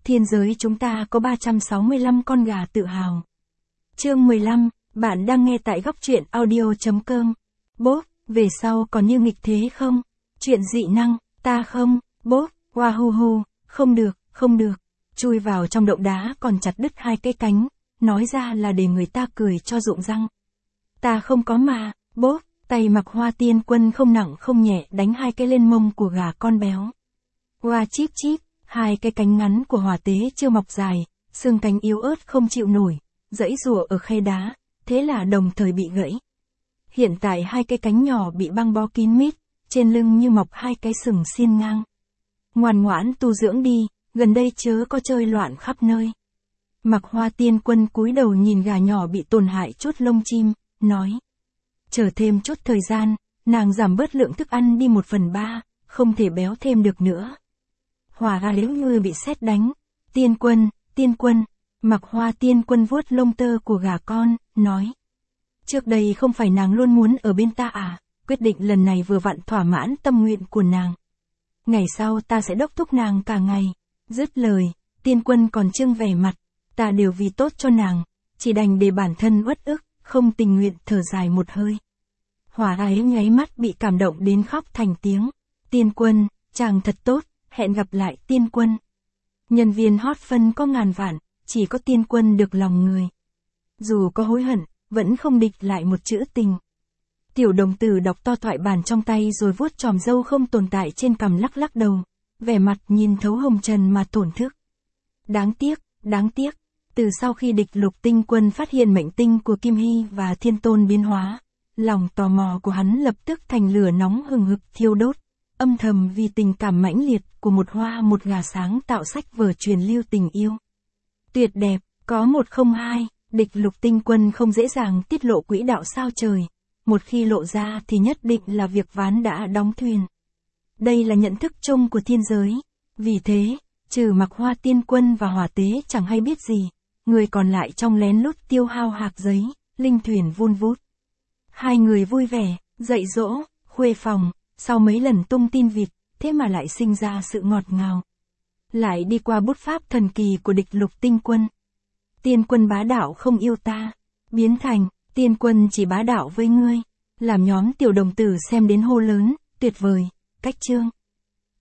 Thiên giới chúng ta có 365 con gà tự hào. Chương 15, bạn đang nghe tại góc truyện audio.com. Bốp, về sau còn như nghịch thế không? Chuyện dị năng, ta không, bốp, wahuhu, không được. Chui vào trong động đá còn chặt đứt 2 cái cánh, nói ra là để người ta cười cho rụng răng. Ta không có mà, bốp, tay Mặc Hoa Tiên Quân không nặng không nhẹ đánh 2 cái lên mông của gà con béo. Hoa chíp chíp, 2 cái cánh ngắn của hỏa tế chưa mọc dài, xương cánh yếu ớt không chịu nổi, giãy giụa ở khe đá, thế là đồng thời bị gãy. Hiện tại 2 cái cánh nhỏ bị băng bó kín mít, trên lưng như mọc 2 cái sừng xiên ngang. Ngoan ngoãn tu dưỡng đi, gần đây chớ có chơi loạn khắp nơi. Mặc Hoa Tiên Quân cúi đầu nhìn gà nhỏ bị tổn hại chút lông chim, nói. Chờ thêm chút thời gian, nàng giảm bớt lượng thức ăn đi 1/3, không thể béo thêm được nữa. Hỏa gà nếu như bị sét đánh. Tiên quân, Mặc Hoa Tiên Quân vuốt lông tơ của gà con, nói. Trước đây không phải nàng luôn muốn ở bên ta à, quyết định lần này vừa vặn thỏa mãn tâm nguyện của nàng. Ngày sau ta sẽ đốc thúc nàng cả ngày. Dứt lời, Tiên Quân còn trưng vẻ mặt, ta đều vì tốt cho nàng, chỉ đành để bản thân uất ức, không tình nguyện thở dài một hơi. Hỏa gái nháy mắt bị cảm động đến khóc thành tiếng. Tiên Quân, chàng thật tốt, hẹn gặp lại Tiên Quân. Nhân viên hot phân có ngàn vạn, chỉ có Tiên Quân được lòng người. Dù có hối hận, vẫn không địch lại một chữ tình. Tiểu đồng tử đọc to thoại bản trong tay rồi vuốt chòm râu không tồn tại trên cằm lắc lắc đầu, vẻ mặt nhìn thấu hồng trần mà thổn thức. Đáng tiếc, từ sau khi địch Lục Tinh Quân phát hiện mệnh tinh của Kim Hy và Thiên Tôn biến hóa, lòng tò mò của hắn lập tức thành lửa nóng hừng hực thiêu đốt, âm thầm vì tình cảm mãnh liệt của một hoa một gà sáng tạo sách vở truyền lưu tình yêu. Tuyệt đẹp, có 102, địch Lục Tinh Quân không dễ dàng tiết lộ quỹ đạo sao trời, một khi lộ ra thì nhất định là việc ván đã đóng thuyền. Đây là nhận thức chung của thiên giới, vì thế, trừ Mặc Hoa Tiên Quân và Hỏa Tế chẳng hay biết gì, người còn lại trong lén lút tiêu hao hạc giấy, linh thuyền vun vút. 2 người vui vẻ, dạy dỗ, khuê phòng, sau mấy lần tung tin vịt, thế mà lại sinh ra sự ngọt ngào. Lại đi qua bút pháp thần kỳ của địch Lục Tinh Quân. Tiên Quân bá đạo không yêu ta, biến thành, Tiên Quân chỉ bá đạo với ngươi, làm nhóm tiểu đồng tử xem đến hô lớn, tuyệt vời, cách chương.